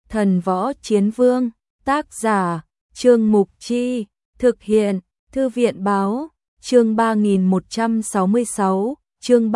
Thần Võ Chiến Vương, tác giả, Trương Mục Chi, thực hiện, Thư viện Báo, chương 3166, chương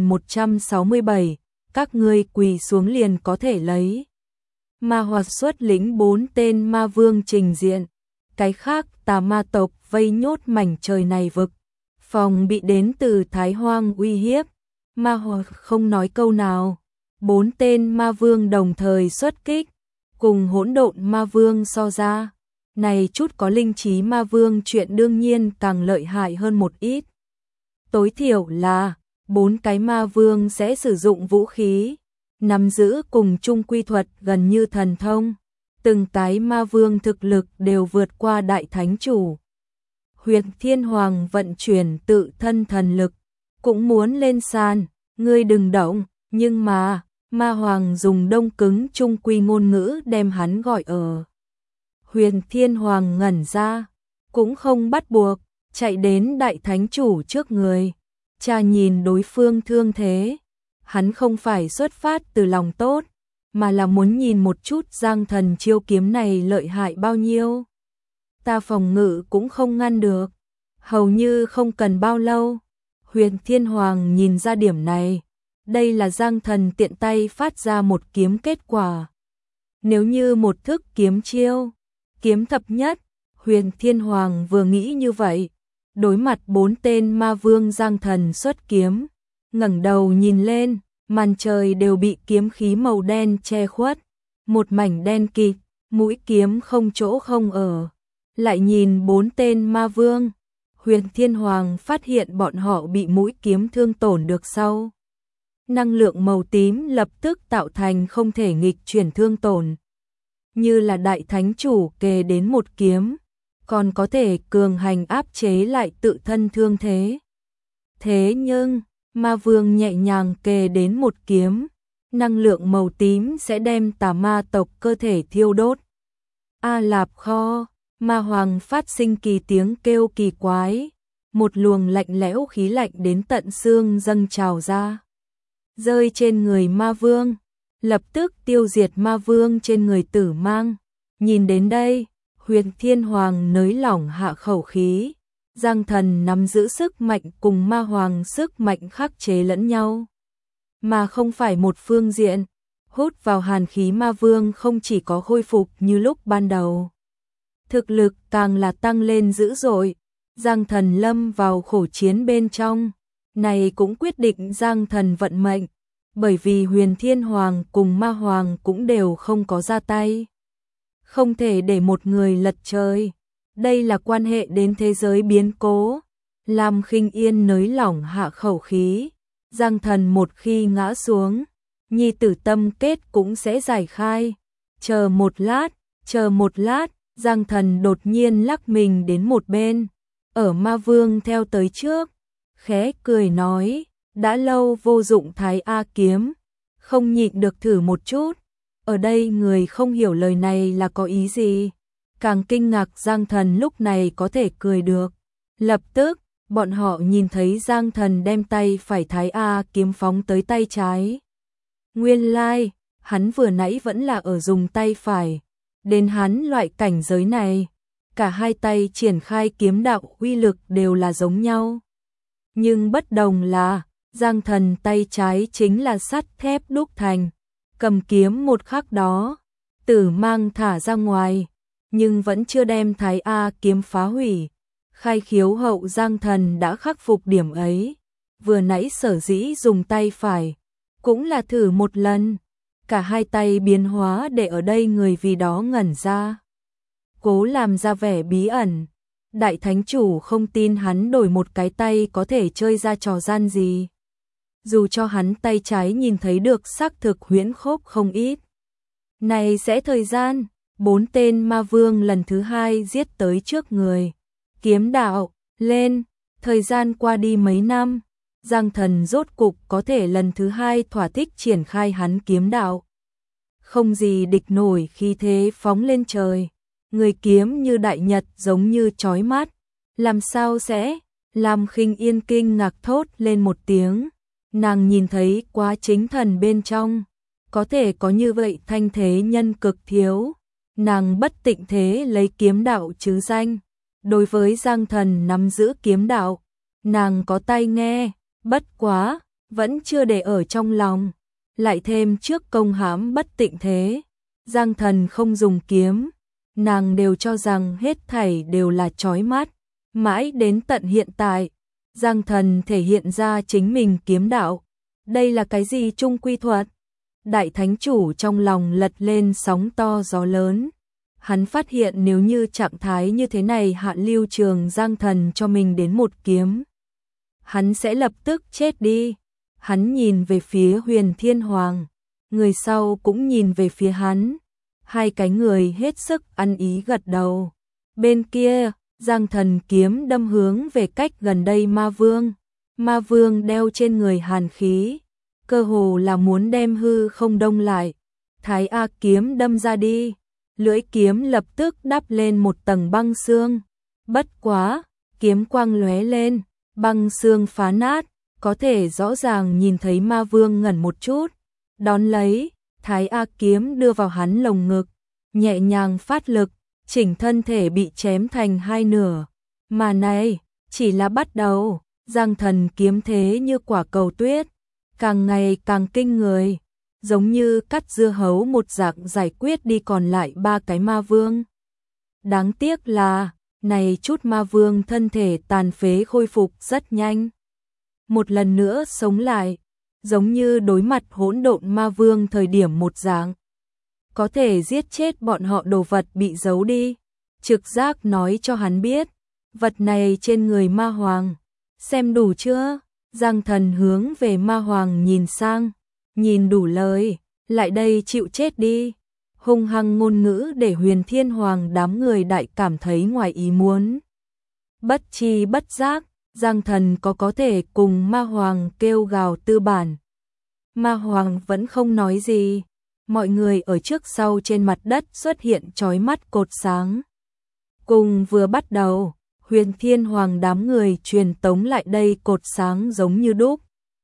3167, các ngươi quỳ xuống liền có thể lấy. Ma Hoặc xuất lĩnh 4 tên ma vương trình diện, cái khác tà ma tộc vây nhốt mảnh trời này vực, phòng bị đến từ Thái Hoang uy hiếp. Ma Hoặc không nói câu nào, 4 tên ma vương đồng thời xuất kích, cùng hỗn độn ma vương so ra, này chút có linh trí ma vương chuyện đương nhiên càng lợi hại hơn một ít. Tối thiểu là 4 cái ma vương sẽ sử dụng vũ khí, nắm giữ cùng chung quy thuật gần như thần thông, từng cái ma vương thực lực đều vượt qua đại thánh chủ. Huyền Thiên Hoàng vận chuyển tự thân thần lực, cũng muốn lên sàn, ngươi đừng động, nhưng mà, Ma Hoàng dùng đông cứng trung quy ngôn ngữ đem hắn gọi ở. Huyền Thiên Hoàng ngẩn ra, cũng không bắt buộc, chạy đến đại thánh chủ trước người, cha nhìn đối phương thương thế. Hắn không phải xuất phát từ lòng tốt, mà là muốn nhìn một chút Giang Thần chiêu kiếm này lợi hại bao nhiêu. Ta phòng ngự cũng không ngăn được, hầu như không cần bao lâu. Huyền Thiên Hoàng nhìn ra điểm này, đây là Giang Thần tiện tay phát ra một kiếm kết quả. Nếu như một thức kiếm chiêu, kiếm thập nhất, Huyền Thiên Hoàng vừa nghĩ như vậy, đối mặt 4 tên ma vương Giang Thần xuất kiếm, ngẩng đầu nhìn lên, màn trời đều bị kiếm khí màu đen che khuất, một mảnh đen kịt, mũi kiếm không chỗ không ở. Lại nhìn 4 tên ma vương, Huyền Thiên Hoàng phát hiện bọn họ bị mũi kiếm thương tổn được sau. Năng lượng màu tím lập tức tạo thành không thể nghịch chuyển thương tổn. Như là đại thánh chủ kề đến một kiếm, còn có thể cường hành áp chế lại tự thân thương thế. Thế nhưng, ma vương nhẹ nhàng kề đến một kiếm, năng lượng màu tím sẽ đem tà ma tộc cơ thể thiêu đốt. A Lạp Kho, ma hoàng phát sinh kỳ tiếng kêu kỳ quái, một luồng lạnh lẽo khí lạnh đến tận xương dâng trào ra, rơi trên người ma vương, lập tức tiêu diệt ma vương trên người Tử Mang. Nhìn đến đây, Huyền Thiên Hoàng nới lỏng hạ khẩu khí. Giang Thần nắm giữ sức mạnh cùng ma hoàng sức mạnh khắc chế lẫn nhau, mà không phải một phương diện. Hút vào hàn khí ma vương không chỉ có khôi phục như lúc ban đầu, thực lực càng là tăng lên dữ dội. Giang Thần lâm vào khổ chiến bên trong, này cũng quyết định Giang Thần vận mệnh, bởi vì Huyền Thiên Hoàng cùng ma hoàng cũng đều không có ra tay. Không thể để một người lật trời. Đây là quan hệ đến thế giới biến cố. Lam Khinh Yên nới lỏng hạ khẩu khí. Giang Thần một khi ngã xuống, nhi tử tâm kết cũng sẽ giải khai. Chờ một lát, Giang Thần đột nhiên lắc mình đến một bên. Ở ma vương theo tới trước, khẽ cười nói, đã lâu vô dụng Thái A kiếm, không nhịn được thử một chút. Ở đây người không hiểu lời này là có ý gì. Càng kinh ngạc Giang Thần lúc này có thể cười được. Lập tức, bọn họ nhìn thấy Giang Thần đem tay phải Thái A kiếm phóng tới tay trái. Nguyên lai, hắn vừa nãy vẫn là ở dùng tay phải. Đến hắn loại cảnh giới này, cả hai tay triển khai kiếm đạo uy lực đều là giống nhau. Nhưng bất đồng là, Giang Thần tay trái chính là sắt thép đúc thành. Cầm kiếm một khắc đó, Tử Mang thả ra ngoài, nhưng vẫn chưa đem Thái A kiếm phá hủy. Khai khiếu hậu Giang Thần đã khắc phục điểm ấy, vừa nãy sở dĩ dùng tay phải, cũng là thử một lần. Cả hai tay biến hóa để ở đây người vì đó ngẩn ra. Cố làm ra vẻ bí ẩn, đại thánh chủ không tin hắn đổi một cái tay có thể chơi ra trò gian gì. Dù cho hắn tay trái nhìn thấy được xác thực huyễn khốc không ít. Này sẽ thời gian, 4 tên ma vương lần thứ 2 giết tới trước người. Kiếm đạo, lên, thời gian qua đi mấy năm, Giang Thần rốt cục có thể lần thứ 2 thỏa thích triển khai hắn kiếm đạo. Không gì địch nổi khi thế phóng lên trời, người kiếm như đại nhật giống như chói mắt. Làm sao sẽ? Lam Khinh Yên kinh ngạc thốt lên một tiếng. Nàng nhìn thấy quá chính thần bên trong, có thể có như vậy thanh thế nhân cực thiếu, nàng bất tịnh thế lấy kiếm đạo chứ danh. Đối với Giang Thần nắm giữ kiếm đạo, nàng có tai nghe, bất quá, vẫn chưa để ở trong lòng. Lại thêm trước công hãm bất tịnh thế, Giang Thần không dùng kiếm, nàng đều cho rằng hết thảy đều là chói mắt. Mãi đến tận hiện tại, Giang Thần thể hiện ra chính mình kiếm đạo. Đây là cái gì trung quy thuật? Đại thánh chủ trong lòng lật lên sóng to gió lớn. Hắn phát hiện nếu như trạng thái như thế này hạ lưu trường Giang Thần cho mình đến một kiếm, hắn sẽ lập tức chết đi. Hắn nhìn về phía Huyền Thiên Hoàng, người sau cũng nhìn về phía hắn. Hai cái người hết sức ăn ý gật đầu. Bên kia, Giang Thần kiếm đâm hướng về cách gần đây Ma Vương. Ma Vương đeo trên người hàn khí, cơ hồ là muốn đem hư không đông lại. Thái A kiếm đâm ra đi, lưỡi kiếm lập tức đắp lên một tầng băng xương. Bất quá, kiếm quang lóe lên, băng xương phá nát, có thể rõ ràng nhìn thấy Ma Vương ngẩn một chút. Đón lấy, Thái A kiếm đưa vào hắn lồng ngực, nhẹ nhàng phát lực, chỉnh thân thể bị chém thành hai nửa. Mà này, chỉ là bắt đầu, Giang Thần kiếm thế như quả cầu tuyết, càng ngày càng kinh người, giống như cắt dưa hấu một dạng giải quyết đi còn lại ba cái ma vương. Đáng tiếc là, này chút ma vương thân thể tàn phế khôi phục rất nhanh. Một lần nữa sống lại, giống như đối mặt hỗn độn ma vương thời điểm một dạng. Có thể giết chết bọn họ đồ vật bị giấu đi. Trực giác nói cho hắn biết, vật này trên người ma hoàng. Xem đủ chưa? Giang Thần hướng về ma hoàng nhìn sang, nhìn đủ lời, lại đây chịu chết đi. Hung hăng ngôn ngữ để Huyền Thiên Hoàng đám người đại cảm thấy ngoài ý muốn. Bất chi bất giác, Giang Thần có thể cùng ma hoàng kêu gào tư bản. Ma hoàng vẫn không nói gì. Mọi người ở trước sau trên mặt đất xuất hiện chói mắt cột sáng. Cùng vừa bắt đầu, Huyền Thiên Hoàng đám người truyền tống lại đây cột sáng giống như đúc.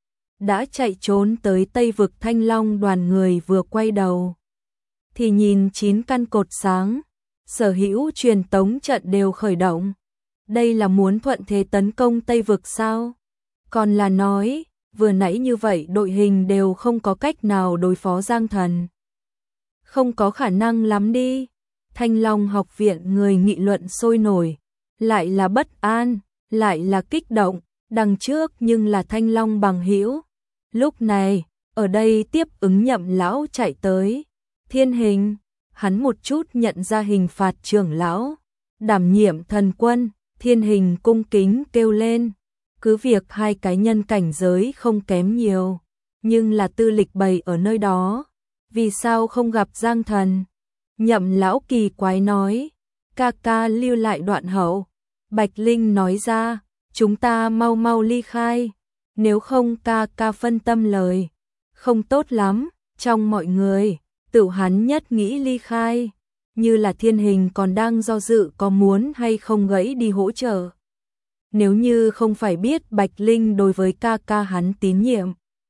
Đã chạy trốn tới Tây vực Thanh Long đoàn người vừa quay đầu, thì nhìn 9 căn cột sáng, sở hữu truyền tống trận đều khởi động. Đây là muốn thuận thế tấn công Tây vực sao? Còn là nói, vừa nãy như vậy đội hình đều không có cách nào đối phó Giang Thần. Không có khả năng lắm đi. Thanh Long học viện người nghị luận sôi nổi, lại là bất an, lại là kích động, đằng trước nhưng là Thanh Long bằng hữu. Lúc này, ở đây tiếp ứng Nhậm lão chạy tới. Thiên Hình, hắn một chút nhận ra hình phạt trưởng lão, đảm nhiệm thần quân. Thiên Hình cung kính kêu lên, cứ việc hai cái nhân cảnh giới không kém nhiều, nhưng là tư lịch bày ở nơi đó, vì sao không gặp Giang Thần? Nhậm lão kỳ quái nói, ca ca lưu lại đoạn hậu. Bạch Linh nói ra, chúng ta mau mau ly khai, nếu không ca ca phân tâm lời, không tốt lắm. Trong mọi người, tự hắn nhất nghĩ ly khai, như là Thiên Hình còn đang do dự có muốn hay không gãy đi hỗ trợ. Nếu như không phải biết Bạch Linh đối với ca ca hắn tín nhiệm,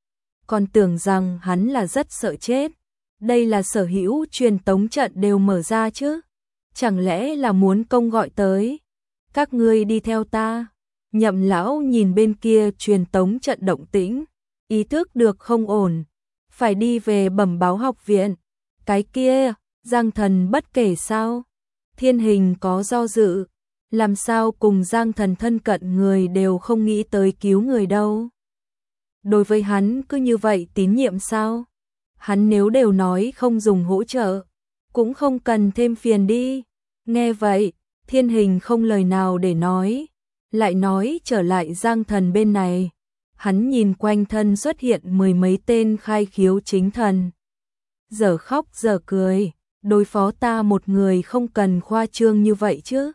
còn tưởng rằng hắn là rất sợ chết. Đây là sở hữu truyền tống trận đều mở ra chứ, chẳng lẽ là muốn công gọi tới, các ngươi đi theo ta. Nhậm lão nhìn bên kia truyền tống trận động tĩnh, ý thức được không ổn, phải đi về bẩm báo học viện. Cái kia, Giang Thần bất kể sao? Thiên Hình có do dự, làm sao cùng Giang Thần thân cận người đều không nghĩ tới cứu người đâu. Đối với hắn cứ như vậy tín nhiệm sao? Hắn nếu đều nói không dùng hỗ trợ, cũng không cần thêm phiền đi. Nghe vậy, Thiên Hình không lời nào để nói, lại nói trở lại Giang Thần bên này. Hắn nhìn quanh thân xuất hiện mười mấy tên khai khiếu chính thần. Giờ khóc giờ cười, đối phó ta một người không cần khoa trương như vậy chứ.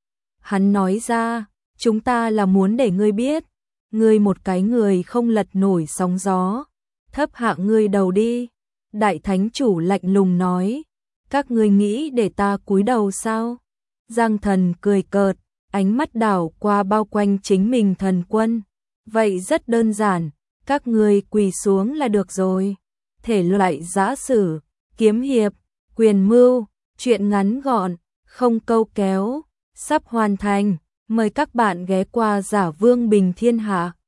Hắn nói ra, chúng ta là muốn để ngươi biết, ngươi một cái người không lật nổi sóng gió, thấp hạng ngươi đầu đi. Đại thánh chủ lạnh lùng nói, các ngươi nghĩ để ta cúi đầu sao? Giang Thần cười cợt, ánh mắt đảo qua bao quanh chính mình thần quân. Vậy rất đơn giản, các ngươi quỳ xuống là được rồi. thể loại giã sử, kiếm hiệp, quyền mưu, truyện ngắn gọn, không câu kéo, sắp hoàn thành. Mời các bạn ghé qua Giả Vương Bình Thiên Hạ.